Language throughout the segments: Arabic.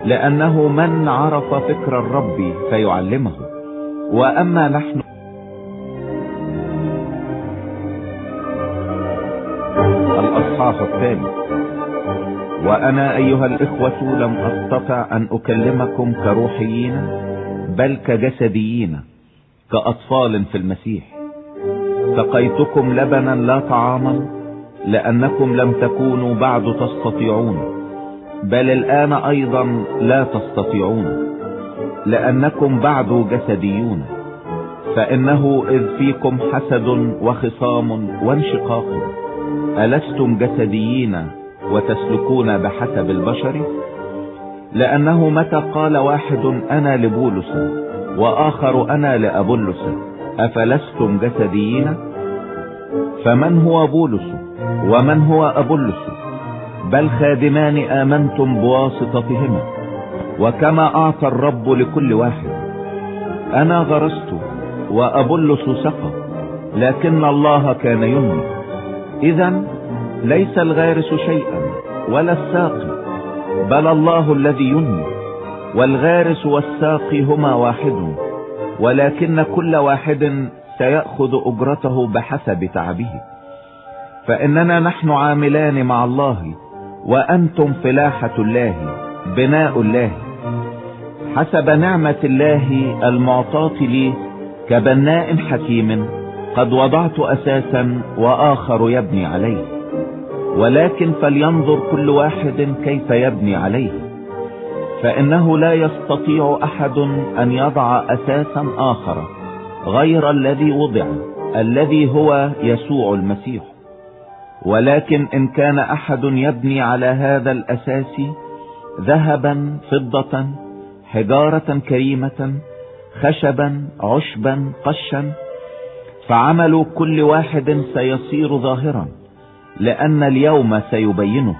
لأنه من عرف فكر الرب فيعلمه. وأما نحن الأصحاح الثاني. وأنا أيها الإخوة لم أستطع أن أكلمكم كروحيين بل كجسديين كأطفال في المسيح. سقيتكم لبنا لا طعاما، لأنكم لم تكونوا بعد تستطيعون، بل الآن أيضا لا تستطيعون، لأنكم بعد جسديون. فإنه إذ فيكم حسد وخصام وانشقاق، ألستم جسديين وتسلكون بحسب البشر؟ لأنه متى قال واحد أنا لبولس وآخر أنا لأبولس، أفلستم جسديين؟ فمن هو بولس ومن هو أبولس؟ بل خادمان آمنتم بواسطتهما، وكما أعطى الرب لكل واحد. أنا غرست وأبولس سقى، لكن الله كان ينمي. إذن ليس الغارس شيئا ولا الساقي، بل الله الذي ينمي. والغارس والساقي هما واحد، ولكن كل واحد سيأخذ أجرته بحسب تعبه. فإننا نحن عاملان مع الله، وأنتم فلاحة الله، بناء الله، حسب نعمة الله المعطاة لي كبناء حكيم. قد وضعت أساسا وآخر يبني عليه، ولكن فلينظر كل واحد كيف يبني عليه. فإنه لا يستطيع أحد أن يضع أساسا آخر غير الذي وضع، الذي هو يسوع المسيح. ولكن إن كان أحد يبني على هذا الأساس ذهبا، فضة، حجارة كريمة، خشبا، عشبا، قشا، فعمل كل واحد سيصير ظاهرا، لأن اليوم سيبينه،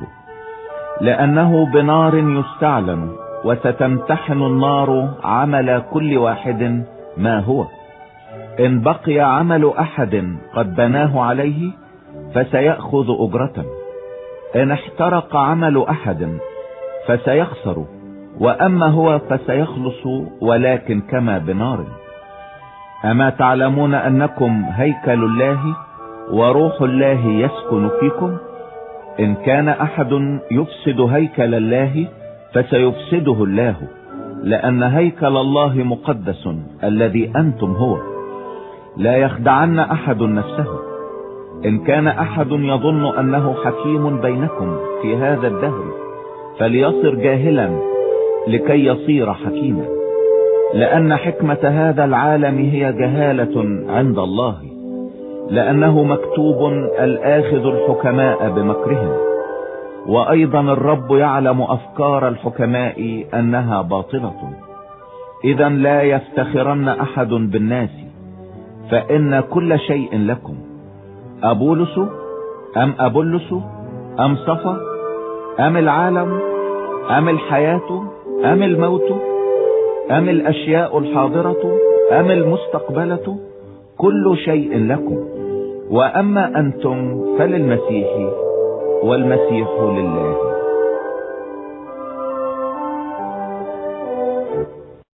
لأنه بنار يستعلن، وستمتحن النار عمل كل واحد ما هو. إن بقي عمل أحد قد بناه عليه فسيأخذ أجرة، إن احترق عمل أحد فسيخسر، وأما هو فسيخلص، ولكن كما بنار. أما تعلمون أنكم هيكل الله وروح الله يسكن فيكم؟ إن كان أحد يفسد هيكل الله فسيفسده الله، لأن هيكل الله مقدس الذي أنتم هو. لا يخدعن أحد نفسه. إن كان أحد يظن أنه حكيم بينكم في هذا الدهر فليصر جاهلا لكي يصير حكيما، لأن حكمة هذا العالم هي جهالة عند الله، لأنه مكتوب الآخذ الحكماء بمكرهم. وأيضا الرب يعلم أفكار الحكماء أنها باطلة. إذا لا يفتخرن أحد بالناس، فإن كل شيء لكم. أبولس أم أبولس أم صفا أم العالم أم الحياة أم الموت أم الأشياء الحاضرة أم المستقبلة؟ كل شيء لكم. وأما أنتم فللمسيح، والمسيح لله.